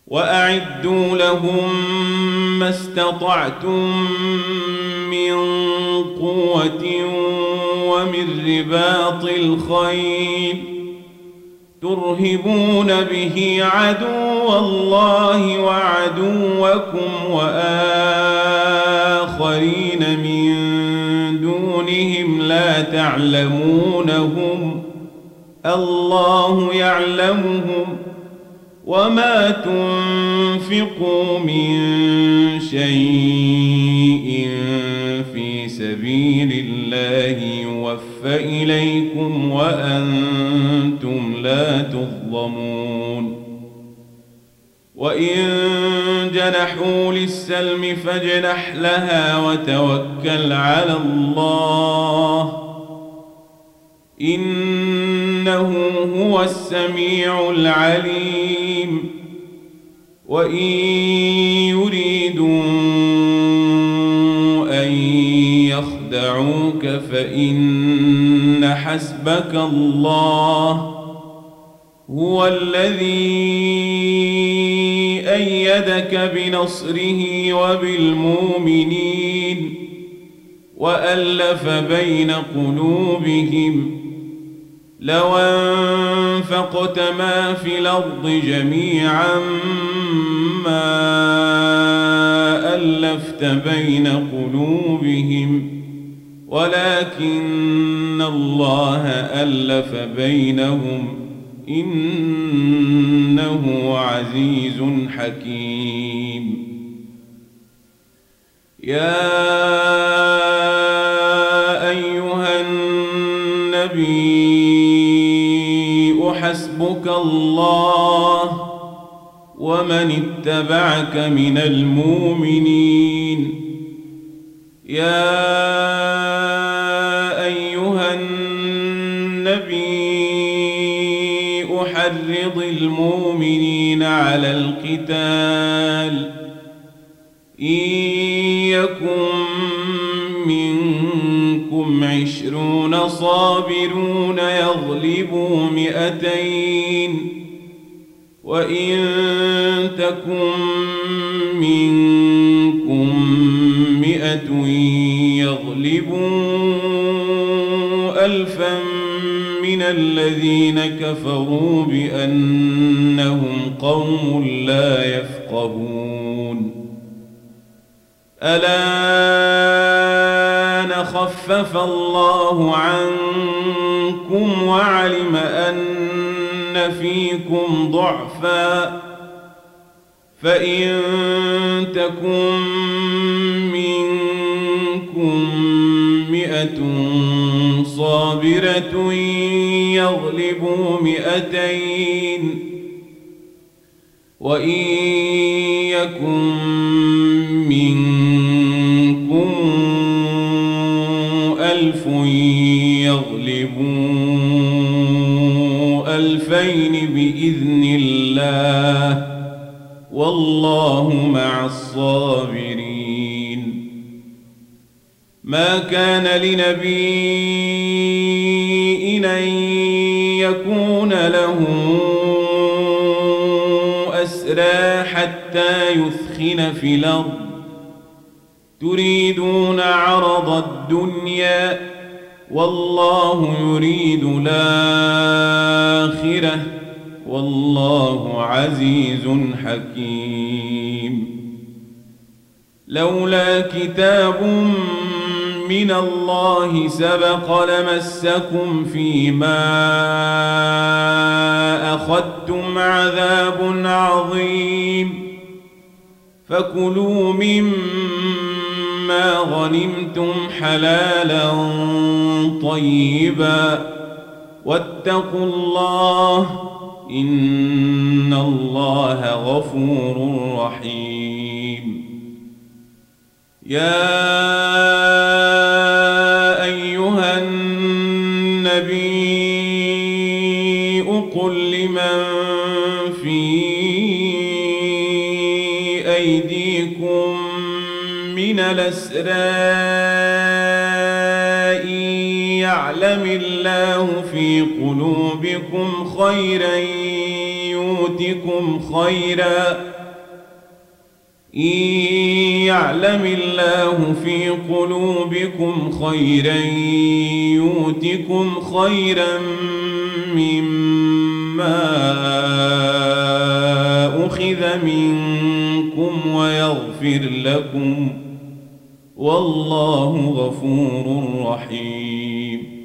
وأعدوا لهم ما استطعتم من قوة ومن رباط الخيل ترهبون به عدو الله وعدوكم وآخرين من دونهم لا تعلمونهم الله يعلمهم وما تنفقوا من شيء في سبيل الله يوفى إليكم وأنتم لا تظلمون وإن جنحوا للسلم فاجنح لها وتوكل على الله إنه هو السميع العليم وإن يريدوا أن يخدعوك فإن حسبك الله هو الذي أيدك بنصره وبالمؤمنين وألف بين قلوبهم لو أنفقت ما في الأرض جميعا ما ألفت بين قلوبهم ولكن الله ألف بينهم إنه عزيز حكيم يا أيها النبي حسبك الله ومن اتبعك من المؤمنين يا أيها النبي حرض المؤمنين على القتال إن يكن منكم 20 صابرون يغلبوا 200 وإن تكن منكم 100 يغلبوا 1000 من الذين كفروا بأنهم قوم لا يفقهون الآن خفف الله عنكم وعلم أن فيكم ضعفا فإن تكن منكم 100 صابرة يغلبوا 200 وإن يكن منكم 1000 يغلبوا 2000 بإذن الله والله مع الصابرين ما كان لنبي أن يكون له أسرى حتى يثخن في الأرض تريدون عرض الدنيا والله يريد الآخرة والله عزيز حكيم لولا كتاب من الله سبق لمسكم فيما أخذتم عذاب عظيم فكلوا مما غنمتم حلالا طيبا واتقوا الله إن الله غفور رحيم يا أيها النبي قل لمن في أيديكم من الأسرى يعلم الله في قلوبكم خيرا يؤتكم خيرا إن يعلم الله في قلوبكم خيرا يؤتكم خيرا مما أخذ منكم ويغفر لكم والله غفور رحيم